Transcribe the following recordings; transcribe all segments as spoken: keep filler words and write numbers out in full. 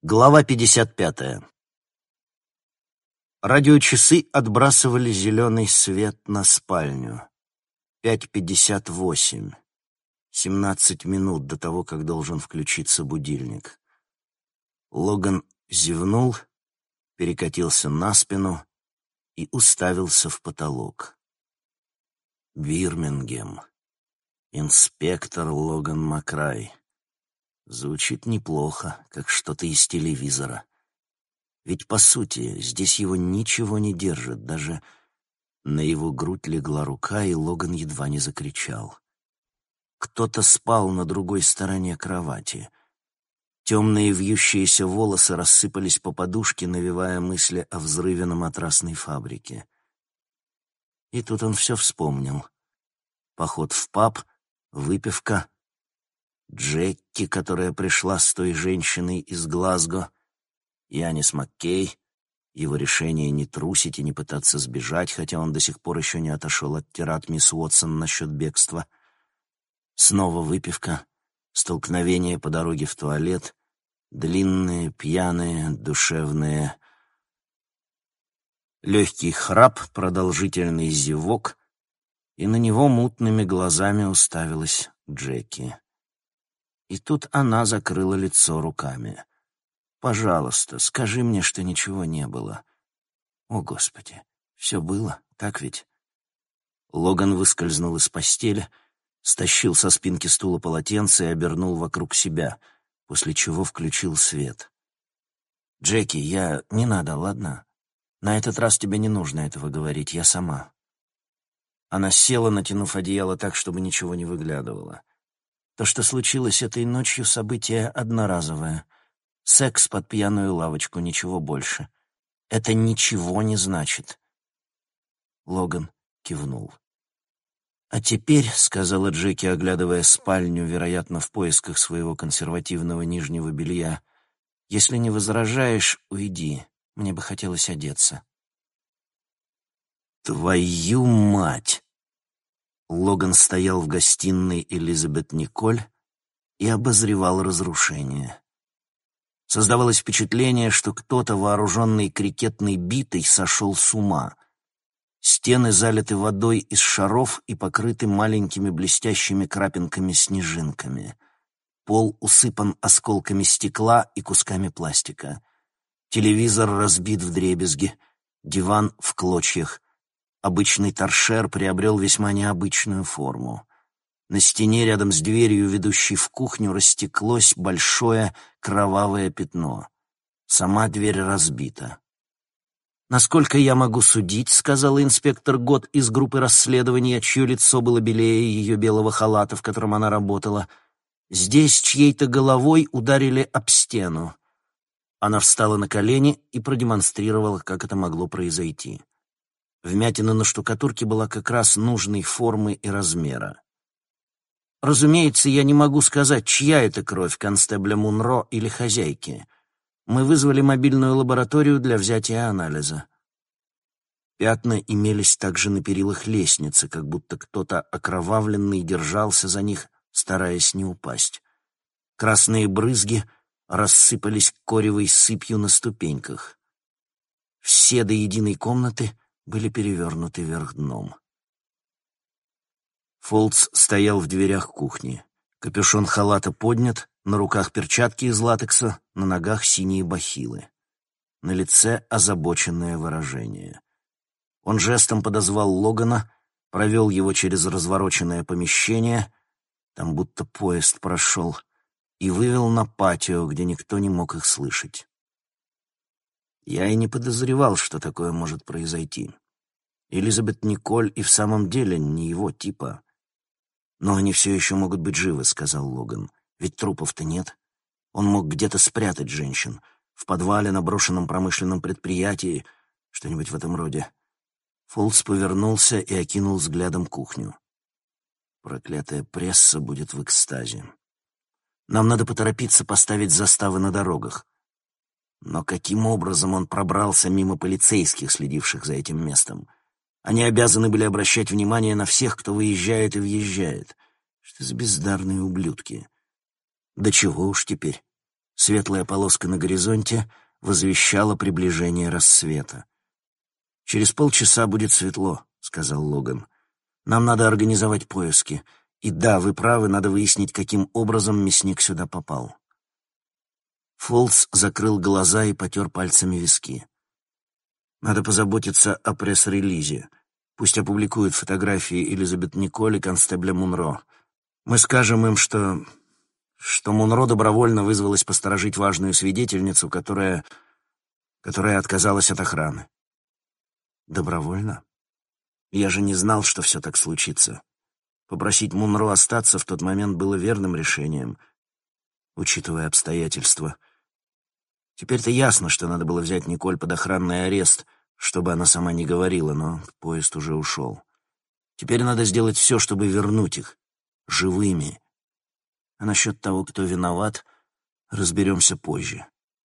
Глава пятьдесят пятая. Радиочасы отбрасывали зеленый свет на спальню. Пять пятьдесят восемь. Семнадцать минут до того, как должен включиться будильник. Логан зевнул, перекатился на спину и уставился в потолок. Бирмингем. Инспектор Логан Макрай. Звучит неплохо, как что-то из телевизора. Ведь, по сути, здесь его ничего не держит, даже на его грудь легла рука, и Логан едва не закричал. Кто-то спал на другой стороне кровати. Темные вьющиеся волосы рассыпались по подушке, навевая мысли о взрыве на матрасной фабрике. И тут он все вспомнил. Поход в паб, выпивка, Джеки, которая пришла с той женщиной из Глазго, Янис Маккей, его решение не трусить и не пытаться сбежать, хотя он до сих пор еще не отошел от тирад мисс Уотсон насчет бегства. Снова выпивка, столкновение по дороге в туалет, длинные, пьяные, душевные. Легкий храп, продолжительный зевок, и на него мутными глазами уставилась Джеки. И тут она закрыла лицо руками. «Пожалуйста, скажи мне, что ничего не было». «О, Господи, все было, так ведь?» Логан выскользнул из постели, стащил со спинки стула полотенце и обернул вокруг себя, после чего включил свет. «Джеки, я... не надо, ладно? На этот раз тебе не нужно этого говорить, я сама». Она села, натянув одеяло так, чтобы ничего не выглядывало. То, что случилось этой ночью, событие одноразовое. Секс под пьяную лавочку, ничего больше. Это ничего не значит. Логан кивнул. «А теперь», — сказала Джеки, оглядывая спальню, вероятно, в поисках своего консервативного нижнего белья, «если не возражаешь, уйди. Мне бы хотелось одеться». «Твою мать!» Логан стоял в гостиной Элизабет Николь и обозревал разрушение. Создавалось впечатление, что кто-то, вооруженный крикетной битой, сошел с ума. Стены залиты водой из шаров и покрыты маленькими блестящими крапинками-снежинками. Пол усыпан осколками стекла и кусками пластика. Телевизор разбит вдребезги, диван в клочьях. Обычный торшер приобрел весьма необычную форму. На стене рядом с дверью, ведущей в кухню, растеклось большое кровавое пятно. Сама дверь разбита. «Насколько я могу судить», — сказала инспектор Гот из группы расследования, чье лицо было белее ее белого халата, в котором она работала, «здесь чьей-то головой ударили об стену». Она встала на колени и продемонстрировала, как это могло произойти. Вмятина на штукатурке была как раз нужной формы и размера. Разумеется, я не могу сказать, чья это кровь, констебля Мунро или хозяйки. Мы вызвали мобильную лабораторию для взятия анализа. Пятна имелись также на перилах лестницы, как будто кто-то окровавленный держался за них, стараясь не упасть. Красные брызги рассыпались коревой сыпью на ступеньках. Все до единой комнаты были перевернуты вверх дном. Фолтс стоял в дверях кухни. Капюшон халата поднят, на руках перчатки из латекса, на ногах синие бахилы. На лице озабоченное выражение. Он жестом подозвал Логана, провел его через развороченное помещение, там будто поезд прошел, и вывел на патио, где никто не мог их слышать. Я и не подозревал, что такое может произойти. Элизабет Николь и в самом деле не его типа. «Но они все еще могут быть живы», — сказал Логан. «Ведь трупов-то нет. Он мог где-то спрятать женщин. В подвале, на брошенном промышленном предприятии, что-нибудь в этом роде». Фолтс повернулся и окинул взглядом кухню. Проклятая пресса будет в экстазе. Нам надо поторопиться поставить заставы на дорогах. Но каким образом он пробрался мимо полицейских, следивших за этим местом? Они обязаны были обращать внимание на всех, кто выезжает и въезжает. Что за бездарные ублюдки? Да чего уж теперь. Светлая полоска на горизонте возвещала приближение рассвета. «Через полчаса будет светло», — сказал Логан. «Нам надо организовать поиски. И да, вы правы, надо выяснить, каким образом мясник сюда попал». Фолс закрыл глаза и потер пальцами виски. «Надо позаботиться о пресс-релизе. Пусть опубликуют фотографии Элизабет Николь и констебля Мунро. Мы скажем им, что... что Мунро добровольно вызвалась посторожить важную свидетельницу, которая... которая отказалась от охраны». «Добровольно? Я же не знал, что все так случится. Попросить Мунро остаться в тот момент было верным решением, учитывая обстоятельства. Теперь-то ясно, что надо было взять Николь под охранный арест, чтобы она сама не говорила, но поезд уже ушел. Теперь надо сделать все, чтобы вернуть их живыми. А насчет того, кто виноват, разберемся позже».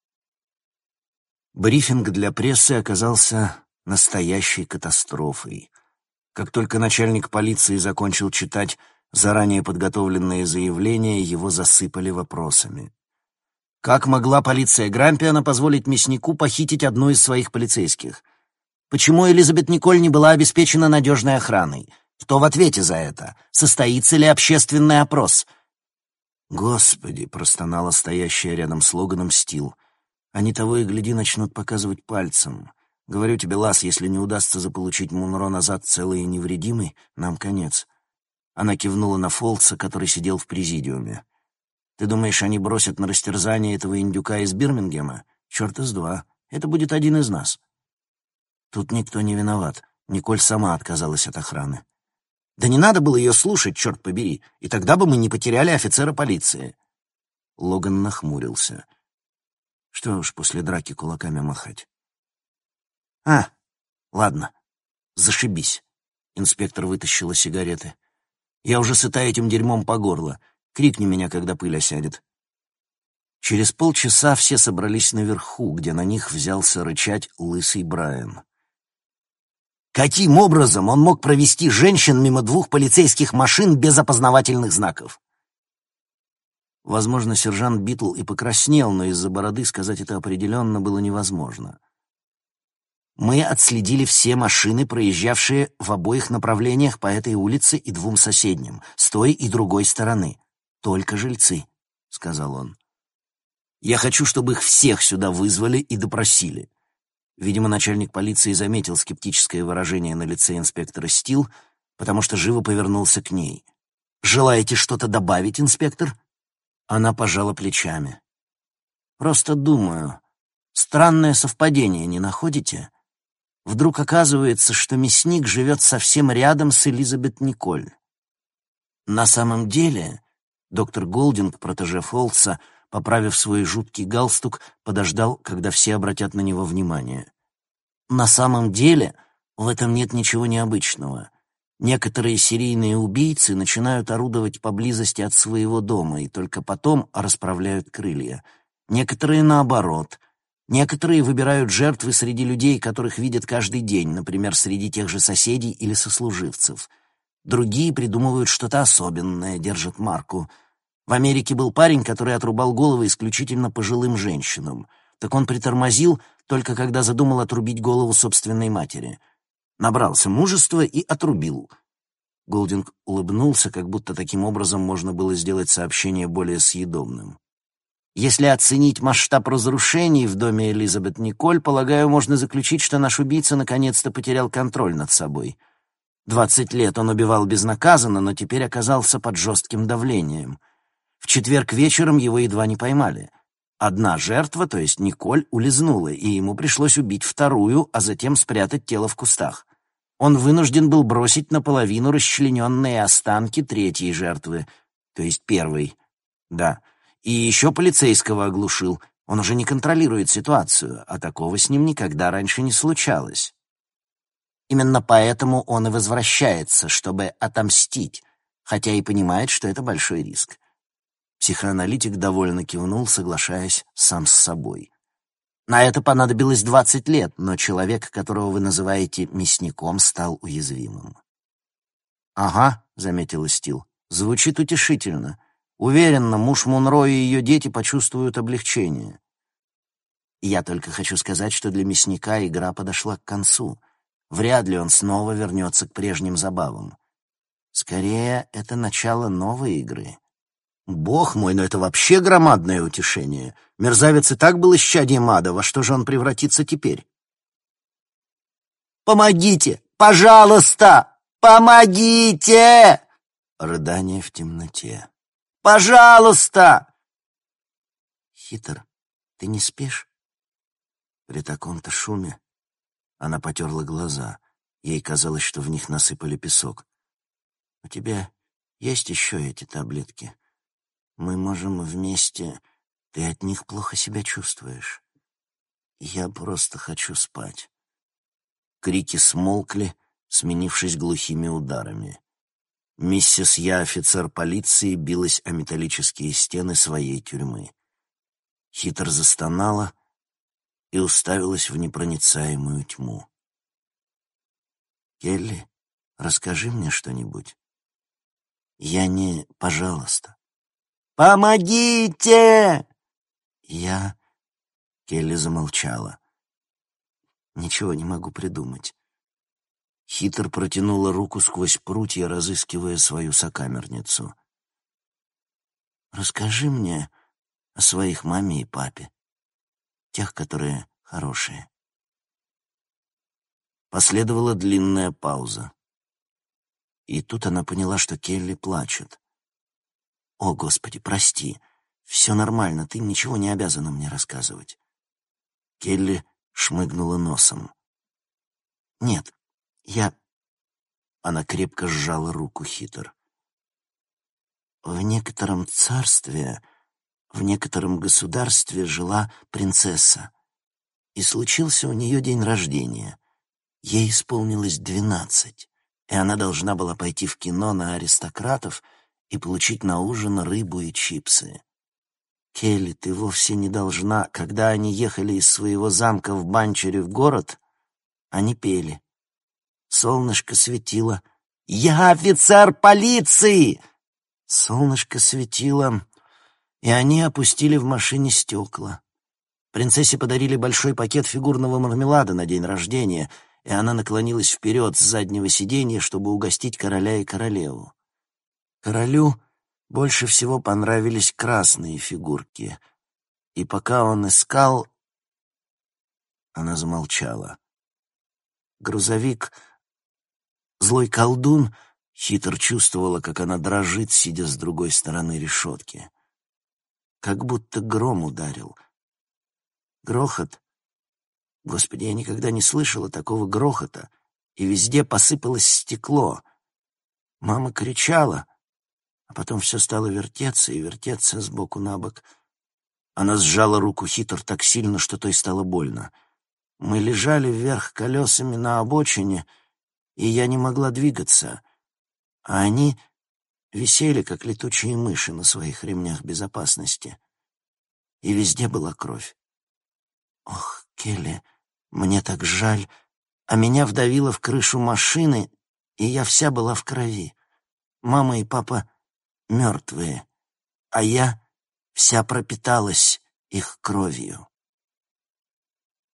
Брифинг для прессы оказался настоящей катастрофой. Как только начальник полиции закончил читать заранее подготовленные заявления, его засыпали вопросами. Как могла полиция Грампиана позволить мяснику похитить одну из своих полицейских? Почему Элизабет Николь не была обеспечена надежной охраной? Кто в ответе за это? Состоится ли общественный опрос? «Господи!» — простонала стоящая рядом с Логаном Стил. «Они того и гляди начнут показывать пальцем. Говорю тебе, Лас, если не удастся заполучить Мунро назад целый и невредимый, нам конец». Она кивнула на Фолтса, который сидел в президиуме. «Ты думаешь, они бросят на растерзание этого индюка из Бирмингема? Черт из два. Это будет один из нас». «Тут никто не виноват. Николь сама отказалась от охраны». «Да не надо было ее слушать, черт побери, и тогда бы мы не потеряли офицера полиции». Логан нахмурился. Что уж после драки кулаками махать. «А, ладно, зашибись». Инспектор вытащила сигареты. «Я уже сыта этим дерьмом по горло. Крикни меня, когда пыль осядет». Через полчаса все собрались наверху, где на них взялся рычать лысый Брайан. «Каким образом он мог провести женщин мимо двух полицейских машин без опознавательных знаков?» Возможно, сержант Битл и покраснел, но из-за бороды сказать это определенно было невозможно. «Мы отследили все машины, проезжавшие в обоих направлениях по этой улице и двум соседним, с той и другой стороны. Только жильцы», — сказал он. «Я хочу, чтобы их всех сюда вызвали и допросили». Видимо, начальник полиции заметил скептическое выражение на лице инспектора Стил, потому что живо повернулся к ней. «Желаете что-то добавить, инспектор?» Она пожала плечами. «Просто думаю, странное совпадение, не находите? Вдруг оказывается, что мясник живет совсем рядом с Элизабет Николь. На самом деле...» Доктор Голдинг, протеже Фолтса, поправив свой жуткий галстук, подождал, когда все обратят на него внимание. «На самом деле в этом нет ничего необычного. Некоторые серийные убийцы начинают орудовать поблизости от своего дома и только потом расправляют крылья. Некоторые наоборот. Некоторые выбирают жертвы среди людей, которых видят каждый день, например, среди тех же соседей или сослуживцев. Другие придумывают что-то особенное, держат марку. В Америке был парень, который отрубал головы исключительно пожилым женщинам. Так он притормозил, только когда задумал отрубить голову собственной матери. Набрался мужества и отрубил. Голдинг улыбнулся, как будто таким образом можно было сделать сообщение более съедобным. «Если оценить масштаб разрушений в доме Элизабет Николь, полагаю, можно заключить, что наш убийца наконец-то потерял контроль над собой. Двадцать лет он убивал безнаказанно, но теперь оказался под жестким давлением. В четверг вечером его едва не поймали. Одна жертва, то есть Николь, улизнула, и ему пришлось убить вторую, а затем спрятать тело в кустах. Он вынужден был бросить наполовину расчлененные останки третьей жертвы, то есть первой. Да, и еще полицейского оглушил. Он уже не контролирует ситуацию, а такого с ним никогда раньше не случалось. Именно поэтому он и возвращается, чтобы отомстить, хотя и понимает, что это большой риск». Психоаналитик довольно кивнул, соглашаясь сам с собой. «На это понадобилось двадцать лет, но человек, которого вы называете мясником, стал уязвимым». «Ага», — заметила Стил, — «звучит утешительно. Уверенно, муж Мунро и ее дети почувствуют облегчение. Я только хочу сказать, что для мясника игра подошла к концу. Вряд ли он снова вернется к прежним забавам. Скорее, это начало новой игры. Бог мой, но это вообще громадное утешение. Мерзавец и так был исчадием ада, во что же он превратится теперь? «Помогите! Пожалуйста! Помогите!» Рыдание в темноте. «Пожалуйста!» «Хитр, ты не спишь?» При таком-то шуме она потерла глаза. Ей казалось, что в них насыпали песок. «У тебя есть еще эти таблетки? Мы можем вместе... Ты от них плохо себя чувствуешь. Я просто хочу спать». Крики смолкли, сменившись глухими ударами. Миссис Я, офицер полиции, билась о металлические стены своей тюрьмы. Хитр застонала и уставилась в непроницаемую тьму. «Келли, расскажи мне что-нибудь. Я не... Пожалуйста». «Помогите!» «Я...» Келли замолчала. «Ничего не могу придумать». Хитр протянула руку сквозь прутья, разыскивая свою сокамерницу. «Расскажи мне о своих маме и папе, тех, которые хорошие». Последовала длинная пауза. И тут она поняла, что Келли плачет. «О, Господи, прости. Все нормально, ты ничего не обязана мне рассказывать». Келли шмыгнула носом. «Нет, я...» Она крепко сжала руку Хитр. «В некотором царстве, в некотором государстве жила принцесса, и случился у нее день рождения. Ей исполнилось двенадцать, и она должна была пойти в кино на аристократов и получить на ужин рыбу и чипсы. Келли, ты вовсе не должна...» Когда они ехали из своего замка в Банчере в город, они пели. Солнышко светило. «Я офицер полиции!» Солнышко светило, и они опустили в машине стекла. Принцессе подарили большой пакет фигурного мармелада на день рождения, и она наклонилась вперед с заднего сиденья, чтобы угостить короля и королеву. Королю больше всего понравились красные фигурки, и пока он искал... Она замолчала. Грузовик, злой колдун, Хитр чувствовала, как она дрожит, сидя с другой стороны решетки. Как будто гром ударил. Грохот. Господи, я никогда не слышала такого грохота, и везде посыпалось стекло. Мама кричала, а потом все стало вертеться и вертеться сбоку на бок. Она сжала руку Хитр так сильно, что той стало больно. Мы лежали вверх колесами на обочине, и я не могла двигаться, а они висели, как летучие мыши на своих ремнях безопасности. И везде была кровь. Ох, Келли, мне так жаль. А меня вдавило в крышу машины, и я вся была в крови. Мама и папа мертвые, а я вся пропиталась их кровью.